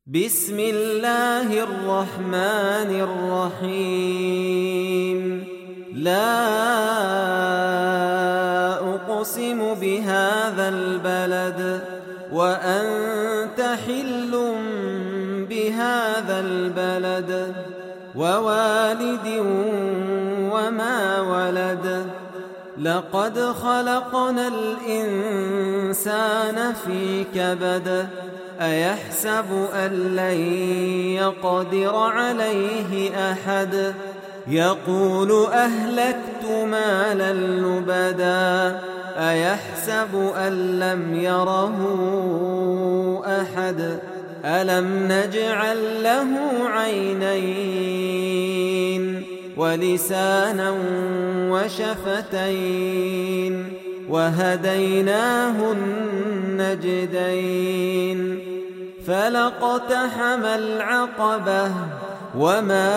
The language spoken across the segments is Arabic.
بسم الله الرحمن الرحيم لا أقسم بهذا البلد وأنت حل بهذا البلد ووالد وما ولد لقد خلقنا الإنسان في كبد أيحسب أن لن يقدر عليه أحد يقول أهلكت مالا لبدا أيحسب أن لم يره أحد ألم نجعل له عينين ولسانا وشفتين وهديناه النجدين فلاقتحم العقبة وما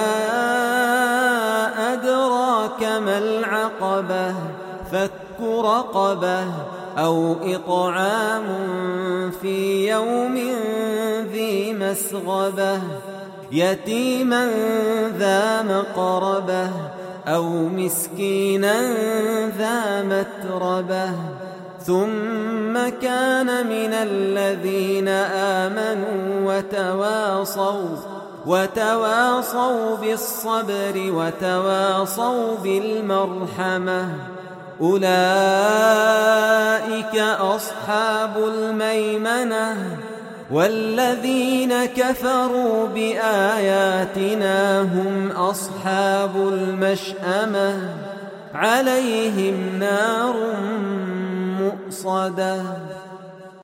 أدراك ما العقبة فك رقبة أو إطعام في يوم ذي مسغبة يتيما ذا مقربة أو مسكينا ذا متربة ثم كان من الذين آمنوا وتواصوا بالصبر وتواصوا بالمرحمة أولئك أصحاب الميمنة والذين كفروا بآياتنا هم أصحاب المشأمة عليهم نار مؤصدة